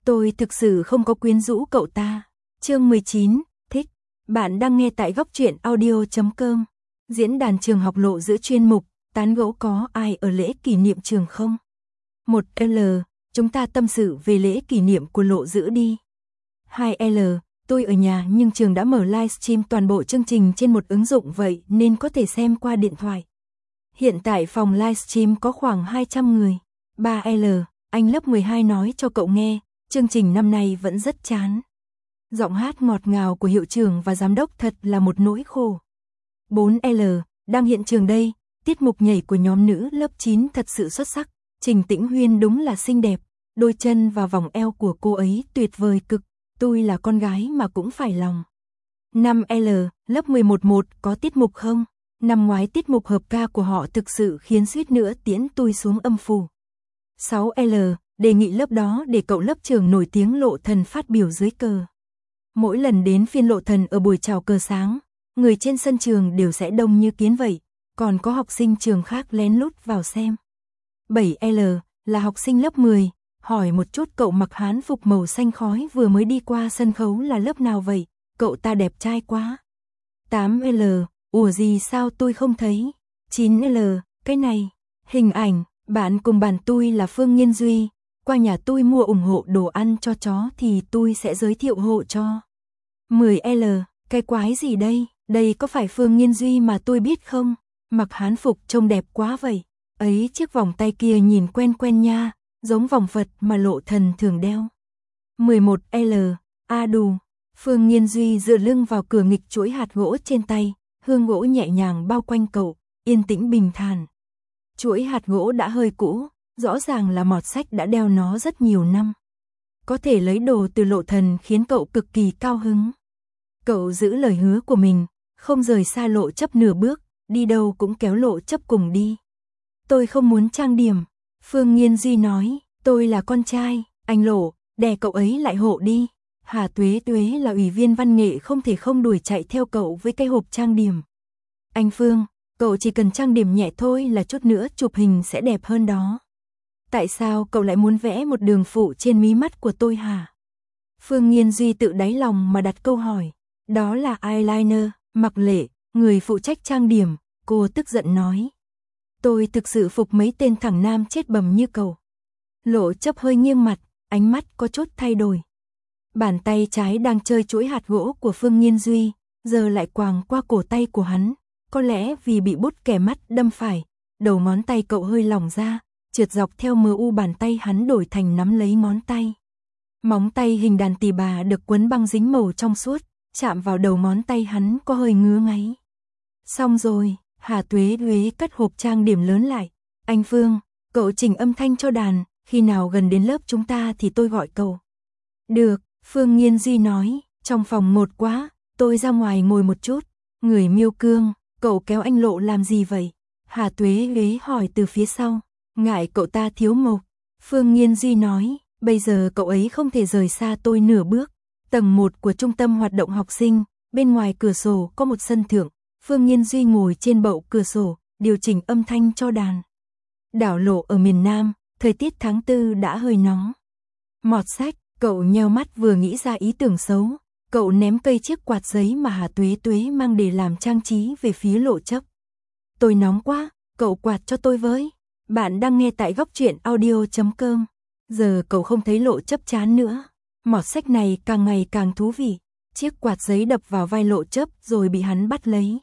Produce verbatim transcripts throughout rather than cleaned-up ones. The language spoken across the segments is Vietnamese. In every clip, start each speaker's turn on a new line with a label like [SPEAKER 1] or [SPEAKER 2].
[SPEAKER 1] Tôi thực sự không có quyến rũ cậu ta. Chương mười chín, thích. Bạn đang nghe tại góc truyện audio chấm com. Diễn đàn trường học Lộ Giữ chuyên mục, tán gẫu có ai ở lễ kỷ niệm trường không? một L, chúng ta tâm sự về lễ kỷ niệm của Lộ Giữ đi. hai L, tôi ở nhà nhưng trường đã mở livestream toàn bộ chương trình trên một ứng dụng vậy nên có thể xem qua điện thoại. Hiện tại phòng livestream có khoảng hai trăm người. ba L, anh lớp mười hai nói cho cậu nghe, chương trình năm nay vẫn rất chán. Giọng hát ngọt ngào của hiệu trưởng và giám đốc thật là một nỗi khổ. bốn L, đang hiện trường đây, tiết mục nhảy của nhóm nữ lớp chín thật sự xuất sắc, Trình Tĩnh Huyên đúng là xinh đẹp, đôi chân và vòng eo của cô ấy tuyệt vời cực, tôi là con gái mà cũng phải lòng. năm L, lớp mười một một có tiết mục không? Năm ngoái tiết mục hợp ca của họ thực sự khiến suýt nữa tiễn tôi xuống âm phủ. sáu L, đề nghị lớp đó để cậu lớp trưởng nổi tiếng Lộ Thần phát biểu dưới cờ. Mỗi lần đến phiên Lộ Thần ở buổi chào cờ sáng, người trên sân trường đều sẽ đông như kiến vậy, còn có học sinh trường khác lén lút vào xem. bảy L, là học sinh lớp mười, hỏi một chút cậu mặc hán phục màu xanh khói vừa mới đi qua sân khấu là lớp nào vậy, cậu ta đẹp trai quá. tám L, ủa gì sao tôi không thấy. chín L, cái này, hình ảnh, bạn cùng bàn tôi là Phương Nghiên Duy, qua nhà tôi mua ủng hộ đồ ăn cho chó thì tôi sẽ giới thiệu hộ cho. mười L, cái quái gì đây, đây có phải Phương Nghiên Duy mà tôi biết không, mặc hán phục trông đẹp quá vậy, ấy chiếc vòng tay kia nhìn quen quen nha, giống vòng Phật mà Lộ Thần thường đeo. mười một L, a đù, Phương Nghiên Duy dựa lưng vào cửa nghịch chuỗi hạt gỗ trên tay, hương gỗ nhẹ nhàng bao quanh cậu, yên tĩnh bình thản. Chuỗi hạt gỗ đã hơi cũ, rõ ràng là mọt sách đã đeo nó rất nhiều năm. Có thể lấy đồ từ Lộ Thần khiến cậu cực kỳ cao hứng. Cậu giữ lời hứa của mình, không rời xa Lộ Chấp nửa bước, đi đâu cũng kéo Lộ Chấp cùng đi. Tôi không muốn trang điểm, Phương Nghiên Duy nói, tôi là con trai, anh Lộ, đè cậu ấy lại hộ đi. Hà Tuế Tuế là ủy viên văn nghệ không thể không đuổi chạy theo cậu với cái hộp trang điểm. Anh Phương, cậu chỉ cần trang điểm nhẹ thôi là chút nữa chụp hình sẽ đẹp hơn đó. Tại sao cậu lại muốn vẽ một đường phụ trên mí mắt của tôi hả? Phương Nghiên Duy tự đáy lòng mà đặt câu hỏi. Đó là eyeliner, Mặc Lệ, người phụ trách trang điểm, cô tức giận nói. Tôi thực sự phục mấy tên thằng nam chết bầm như cậu. Lộ Chấp hơi nghiêng mặt, ánh mắt có chút thay đổi. Bàn tay trái đang chơi chuỗi hạt gỗ của Phương Nghiên Duy, giờ lại quàng qua cổ tay của hắn. Có lẽ vì bị bút kẻ mắt đâm phải, đầu ngón tay cậu hơi lỏng ra, trượt dọc theo mờ u bàn tay hắn đổi thành nắm lấy ngón tay. Móng tay hình đàn tỳ bà được quấn băng dính màu trong suốt, chạm vào đầu ngón tay hắn có hơi ngứa ngáy. Xong rồi, Hà Tuế Tuế cất hộp trang điểm lớn lại. Anh Phương, cậu chỉnh âm thanh cho đàn, khi nào gần đến lớp chúng ta thì tôi gọi cậu. Được, Phương Nghiên Duy nói, trong phòng ngột quá, tôi ra ngoài ngồi một chút. Người Miêu Cương, cậu kéo anh Lộ làm gì vậy? Hà Tuế Tuế hỏi từ phía sau. Ngại cậu ta thiếu mộc. Phương Nghiên Duy nói, bây giờ cậu ấy không thể rời xa tôi nửa bước. Tầng một của trung tâm hoạt động học sinh, bên ngoài cửa sổ có một sân thượng. Phương Nghiên Duy ngồi trên bậu cửa sổ, điều chỉnh âm thanh cho đàn. Đảo Lộ ở miền Nam, thời tiết tháng tư đã hơi nóng. Mọt Sách, cậu nheo mắt vừa nghĩ ra ý tưởng xấu. Cậu ném cây chiếc quạt giấy mà Hà Tuế Tuế mang để làm trang trí về phía Lộ Chấp. Tôi nóng quá, cậu quạt cho tôi với. Bạn đang nghe tại góc truyện audio chấm com. Giờ cậu không thấy Lộ Chấp chán nữa. Mọt Sách này càng ngày càng thú vị. Chiếc quạt giấy đập vào vai Lộ Chấp rồi bị hắn bắt lấy.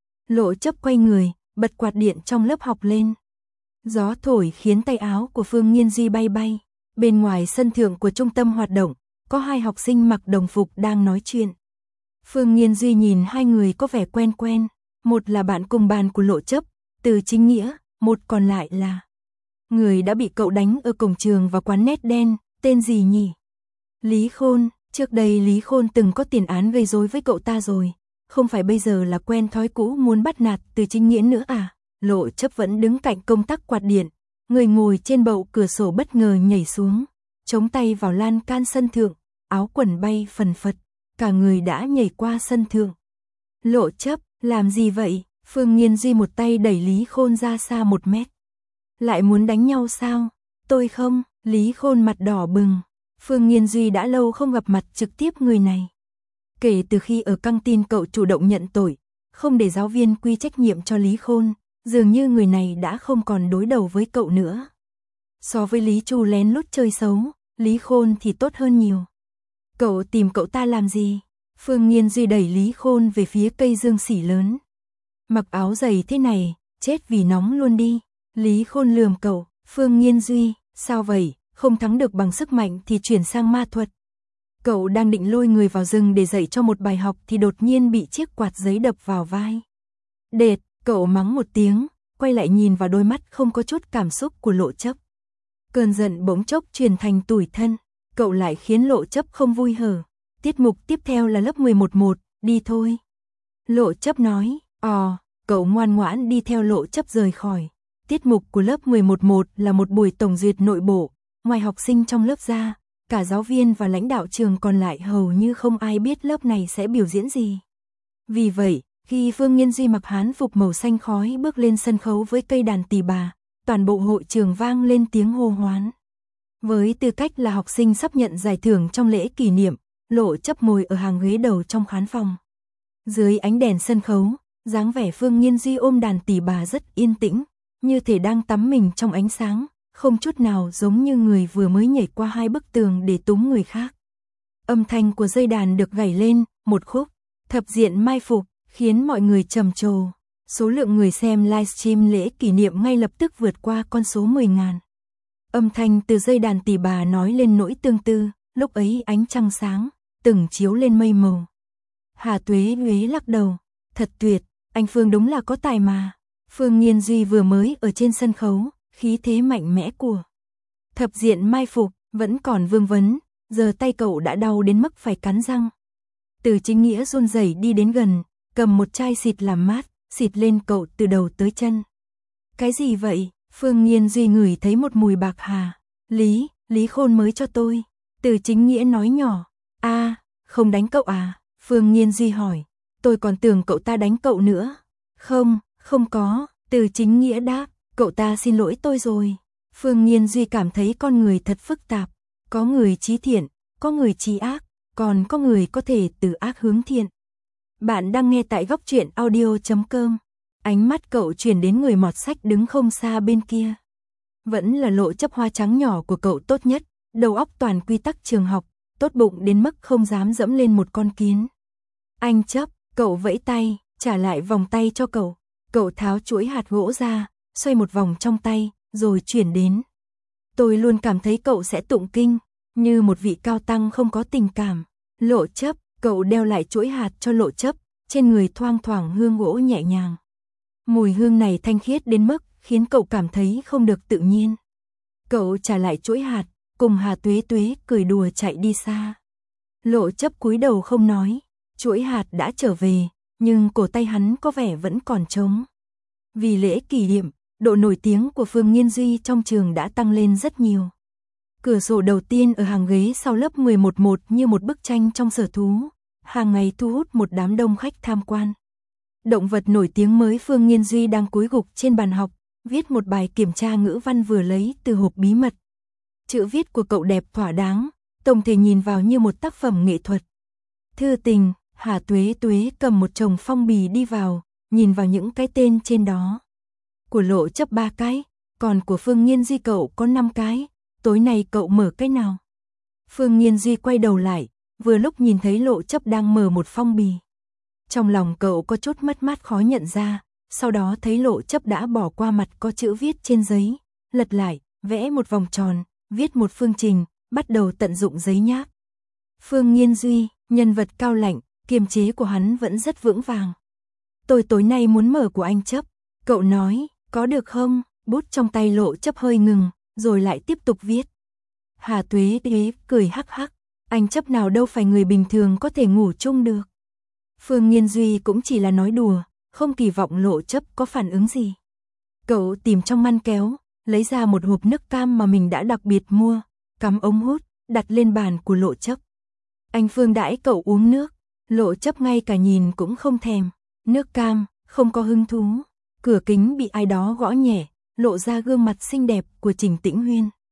[SPEAKER 1] Lộ Chấp quay người, bật quạt điện trong lớp học lên. Gió thổi khiến tay áo của Phương Nghiên Duy bay bay. Bên ngoài sân thượng của trung tâm hoạt động, có hai học sinh mặc đồng phục đang nói chuyện. Phương Nghiên Duy nhìn hai người có vẻ quen quen. Một là bạn cùng bàn của Lộ Chấp, Từ Chính Nghĩa, một còn lại là người đã bị cậu đánh ở cổng trường và quán nét đen, tên gì nhỉ? Lý Khôn, trước đây Lý Khôn từng có tiền án gây rối với cậu ta rồi, không phải bây giờ là quen thói cũ muốn bắt nạt Từ Chính Nghĩa nữa à? Lộ Chấp vẫn đứng cạnh công tắc quạt điện, người ngồi trên bậu cửa sổ bất ngờ nhảy xuống, chống tay vào lan can sân thượng, áo quần bay phần phật, cả người đã nhảy qua sân thượng. Lộ Chấp, làm gì vậy? Phương Nghiên Duy một tay đẩy Lý Khôn ra xa một mét. Lại muốn đánh nhau sao? Tôi không, Lý Khôn mặt đỏ bừng. Phương Nghiên Duy đã lâu không gặp mặt trực tiếp người này. Kể từ khi ở căng tin cậu chủ động nhận tội, không để giáo viên quy trách nhiệm cho Lý Khôn, dường như người này đã không còn đối đầu với cậu nữa. So với Lý Chu lén lút chơi xấu, Lý Khôn thì tốt hơn nhiều. Cậu tìm cậu ta làm gì? Phương Nghiên Duy đẩy Lý Khôn về phía cây dương xỉ lớn. Mặc áo dày thế này, chết vì nóng luôn đi. Lý Khôn lườm cậu, Phương Nghiên Duy, sao vậy, không thắng được bằng sức mạnh thì chuyển sang ma thuật. Cậu đang định lôi người vào rừng để dạy cho một bài học thì đột nhiên bị chiếc quạt giấy đập vào vai. Đệt, cậu mắng một tiếng, quay lại nhìn vào đôi mắt không có chút cảm xúc của Lộ Chấp. Cơn giận bỗng chốc chuyển thành tủi thân, cậu lại khiến Lộ Chấp không vui hở. Tiết mục tiếp theo là lớp mười một một, đi thôi. Lộ Chấp nói, ò, cậu ngoan ngoãn đi theo Lộ Chấp rời khỏi. Tiết mục của lớp mười một một là một buổi tổng duyệt nội bộ, ngoài học sinh trong lớp ra, cả giáo viên và lãnh đạo trường còn lại hầu như không ai biết lớp này sẽ biểu diễn gì. Vì vậy, khi Phương Nghiên Duy mặc hán phục màu xanh khói bước lên sân khấu với cây đàn tỳ bà, toàn bộ hội trường vang lên tiếng hô hoán. Với tư cách là học sinh sắp nhận giải thưởng trong lễ kỷ niệm, Lộ Chấp ngồi ở hàng ghế đầu trong khán phòng. Dưới ánh đèn sân khấu, dáng vẻ Phương Nghiên Duy ôm đàn tỳ bà rất yên tĩnh, như thể đang tắm mình trong ánh sáng, không chút nào giống như người vừa mới nhảy qua hai bức tường để túm người khác. Âm thanh của dây đàn được gảy lên, một khúc, thập diện mai phục, khiến mọi người trầm trồ. Số lượng người xem livestream lễ kỷ niệm ngay lập tức vượt qua con số mười nghìn. Âm thanh từ dây đàn tỳ bà nói lên nỗi tương tư, lúc ấy ánh trăng sáng, từng chiếu lên mây màu. Hà Tuế Uế lắc đầu, thật tuyệt, anh Phương đúng là có tài mà. Phương Nghiên Duy vừa mới ở trên sân khấu, khí thế mạnh mẽ của thập diện mai phục vẫn còn vương vấn, giờ tay cậu đã đau đến mức phải cắn răng. Từ Chính Nghĩa run rẩy đi đến gần, cầm một chai xịt làm mát, xịt lên cậu từ đầu tới chân. Cái gì vậy? Phương Nghiên Duy ngửi thấy một mùi bạc hà. Lý, Lý Khôn mới cho tôi. Từ Chính Nghĩa nói nhỏ. A, à, không đánh cậu à? Phương Nghiên Duy hỏi. Tôi còn tưởng cậu ta đánh cậu nữa. Không, không có. Từ Chính Nghĩa đáp. Cậu ta xin lỗi tôi rồi. Phương Nghiên Duy cảm thấy con người thật phức tạp. Có người chí thiện, có người chí ác, còn có người có thể từ ác hướng thiện. Bạn đang nghe tại góc truyện audio chấm com. Ánh mắt cậu chuyển đến người mọt sách đứng không xa bên kia. Vẫn là Lộ Chấp hoa trắng nhỏ của cậu tốt nhất, đầu óc toàn quy tắc trường học, tốt bụng đến mức không dám dẫm lên một con kiến. Anh Chấp, cậu vẫy tay, trả lại vòng tay cho cậu. Cậu tháo chuỗi hạt gỗ ra, xoay một vòng trong tay, rồi chuyển đến. Tôi luôn cảm thấy cậu sẽ tụng kinh, như một vị cao tăng không có tình cảm. Lộ Chấp, cậu đeo lại chuỗi hạt cho Lộ Chấp, trên người thoang thoảng hương gỗ nhẹ nhàng. Mùi hương này thanh khiết đến mức khiến cậu cảm thấy không được tự nhiên. Cậu trả lại chuỗi hạt, cùng Hà Tuế Tuế cười đùa chạy đi xa. Lộ Chấp cúi đầu không nói, chuỗi hạt đã trở về, nhưng cổ tay hắn có vẻ vẫn còn trống. Vì lễ kỷ niệm, độ nổi tiếng của Phương Nghiên Duy trong trường đã tăng lên rất nhiều. Cửa sổ đầu tiên ở hàng ghế sau lớp mười một một như một bức tranh trong sở thú, hàng ngày thu hút một đám đông khách tham quan. Động vật nổi tiếng mới Phương Nghiên Duy đang cúi gục trên bàn học, viết một bài kiểm tra ngữ văn vừa lấy từ hộp bí mật. Chữ viết của cậu đẹp thỏa đáng, tổng thể nhìn vào như một tác phẩm nghệ thuật. Thư tình, Hà Tuế Tuế cầm một chồng phong bì đi vào, nhìn vào những cái tên trên đó. Của Lộ Chấp ba cái, còn của Phương Nghiên Duy cậu có năm cái, tối nay cậu mở cái nào? Phương Nghiên Duy quay đầu lại, vừa lúc nhìn thấy Lộ Chấp đang mở một phong bì. Trong lòng cậu có chút mất mát khó nhận ra, sau đó thấy Lộ Chấp đã bỏ qua mặt có chữ viết trên giấy, lật lại, vẽ một vòng tròn, viết một phương trình, bắt đầu tận dụng giấy nháp. Phương Nghiên Duy, nhân vật cao lạnh, kiềm chế của hắn vẫn rất vững vàng. Tôi tối nay muốn mở của anh Chấp, cậu nói, có được không? Bút trong tay Lộ Chấp hơi ngừng, rồi lại tiếp tục viết. Hà Tuế Tuế cười hắc hắc, anh Chấp nào đâu phải người bình thường có thể ngủ chung được. Phương Nghiên Duy cũng chỉ là nói đùa, không kỳ vọng Lộ Chấp có phản ứng gì. Cậu tìm trong ngăn kéo, lấy ra một hộp nước cam mà mình đã đặc biệt mua, cắm ống hút, đặt lên bàn của Lộ Chấp. Anh Phương đãi cậu uống nước, Lộ Chấp ngay cả nhìn cũng không thèm. Nước cam, không có hứng thú. Cửa kính bị ai đó gõ nhẹ, lộ ra gương mặt xinh đẹp của Trình Tĩnh Huyên.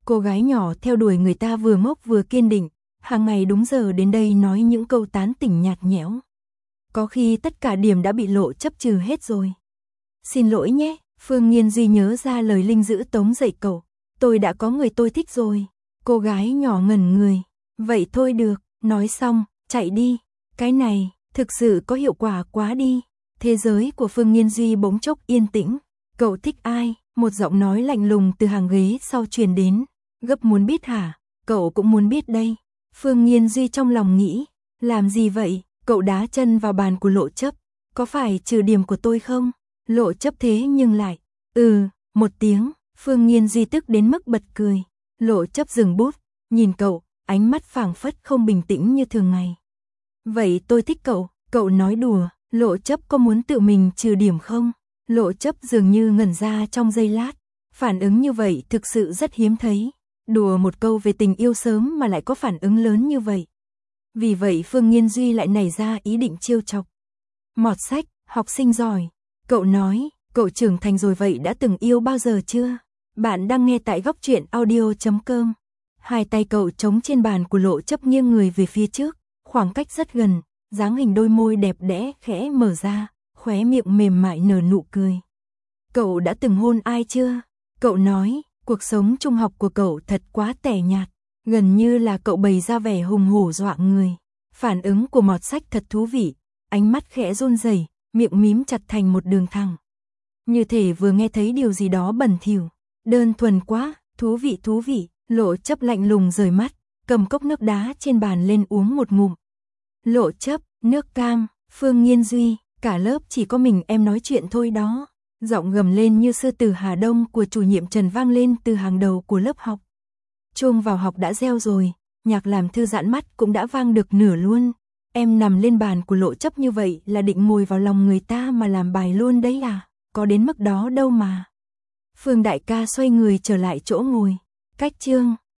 [SPEAKER 1] Cô gái nhỏ theo đuổi người ta vừa ngốc vừa kiên định, hàng ngày đúng giờ đến đây nói những câu tán tỉnh nhạt nhẽo. Có khi tất cả điểm đã bị Lộ Chấp trừ hết rồi. Xin lỗi nhé, Phương Nghiên Duy nhớ ra lời Linh giữ tống dậy cậu. Tôi đã có người tôi thích rồi. Cô gái nhỏ ngẩn người. Vậy thôi được, nói xong, chạy đi. Cái này, thực sự có hiệu quả quá đi. Thế giới của Phương Nghiên Duy bỗng chốc yên tĩnh. Cậu thích ai? Một giọng nói lạnh lùng từ hàng ghế sau truyền đến. Gấp muốn biết hả? Cậu cũng muốn biết đây. Phương Nghiên Duy trong lòng nghĩ. Làm gì vậy? Cậu đá chân vào bàn của Lộ Chấp. Có phải trừ điểm của tôi không? Lộ Chấp thế nhưng lại. Ừ, một tiếng. Phương Nghiên Duy tức đến mức bật cười. Lộ Chấp dừng bút, nhìn cậu, ánh mắt phảng phất không bình tĩnh như thường ngày. Vậy tôi thích cậu, cậu nói đùa. Lộ Chấp có muốn tự mình trừ điểm không? Lộ Chấp dường như ngẩn ra trong giây lát. Phản ứng như vậy thực sự rất hiếm thấy. Đùa một câu về tình yêu sớm mà lại có phản ứng lớn như vậy. Vì vậy Phương Nghiên Duy lại nảy ra ý định trêu chọc. Mọt sách, học sinh giỏi. Cậu nói, cậu trưởng thành rồi vậy đã từng yêu bao giờ chưa? Bạn đang nghe tại góc truyện audio chấm com. Hai tay cậu trống trên bàn của Lộ Chấp nghiêng người về phía trước, khoảng cách rất gần, dáng hình đôi môi đẹp đẽ khẽ mở ra, khóe miệng mềm mại nở nụ cười. Cậu đã từng hôn ai chưa? Cậu nói, cuộc sống trung học của cậu thật quá tẻ nhạt, gần như là cậu bày ra vẻ hùng hổ dọa người. Phản ứng của Mọt sách thật thú vị, ánh mắt khẽ run rẩy, miệng mím chặt thành một đường thẳng. Như thể vừa nghe thấy điều gì đó bẩn thỉu, đơn thuần quá, thú vị thú vị. Lộ Chấp lạnh lùng rời mắt, cầm cốc nước đá trên bàn lên uống một ngụm. Lộ Chấp, nước cam. Phương Nghiên Duy, cả lớp chỉ có mình em nói chuyện thôi đó. Giọng gầm lên như sư tử Hà Đông của chủ nhiệm Trần vang lên từ hàng đầu của lớp học. Chuông vào học đã reo rồi, nhạc làm thư giãn mắt cũng đã vang được nửa luôn. Em nằm lên bàn của Lộ Chấp như vậy là định ngồi vào lòng người ta mà làm bài luôn đấy à? Có đến mức đó đâu mà. Phương đại ca xoay người trở lại chỗ ngồi. Cách chương